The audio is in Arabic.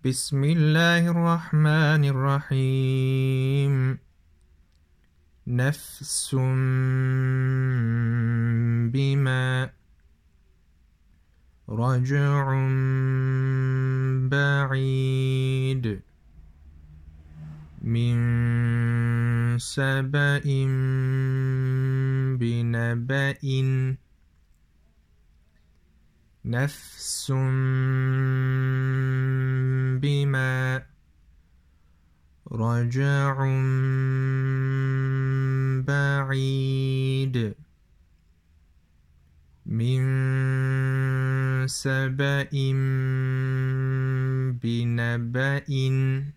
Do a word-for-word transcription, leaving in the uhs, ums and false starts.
بسم الله الرحمن الرحيم. نفس بما رجع بعيد من سبأ بنبأ نفس بما رجع بعيد من سبأ بنبأ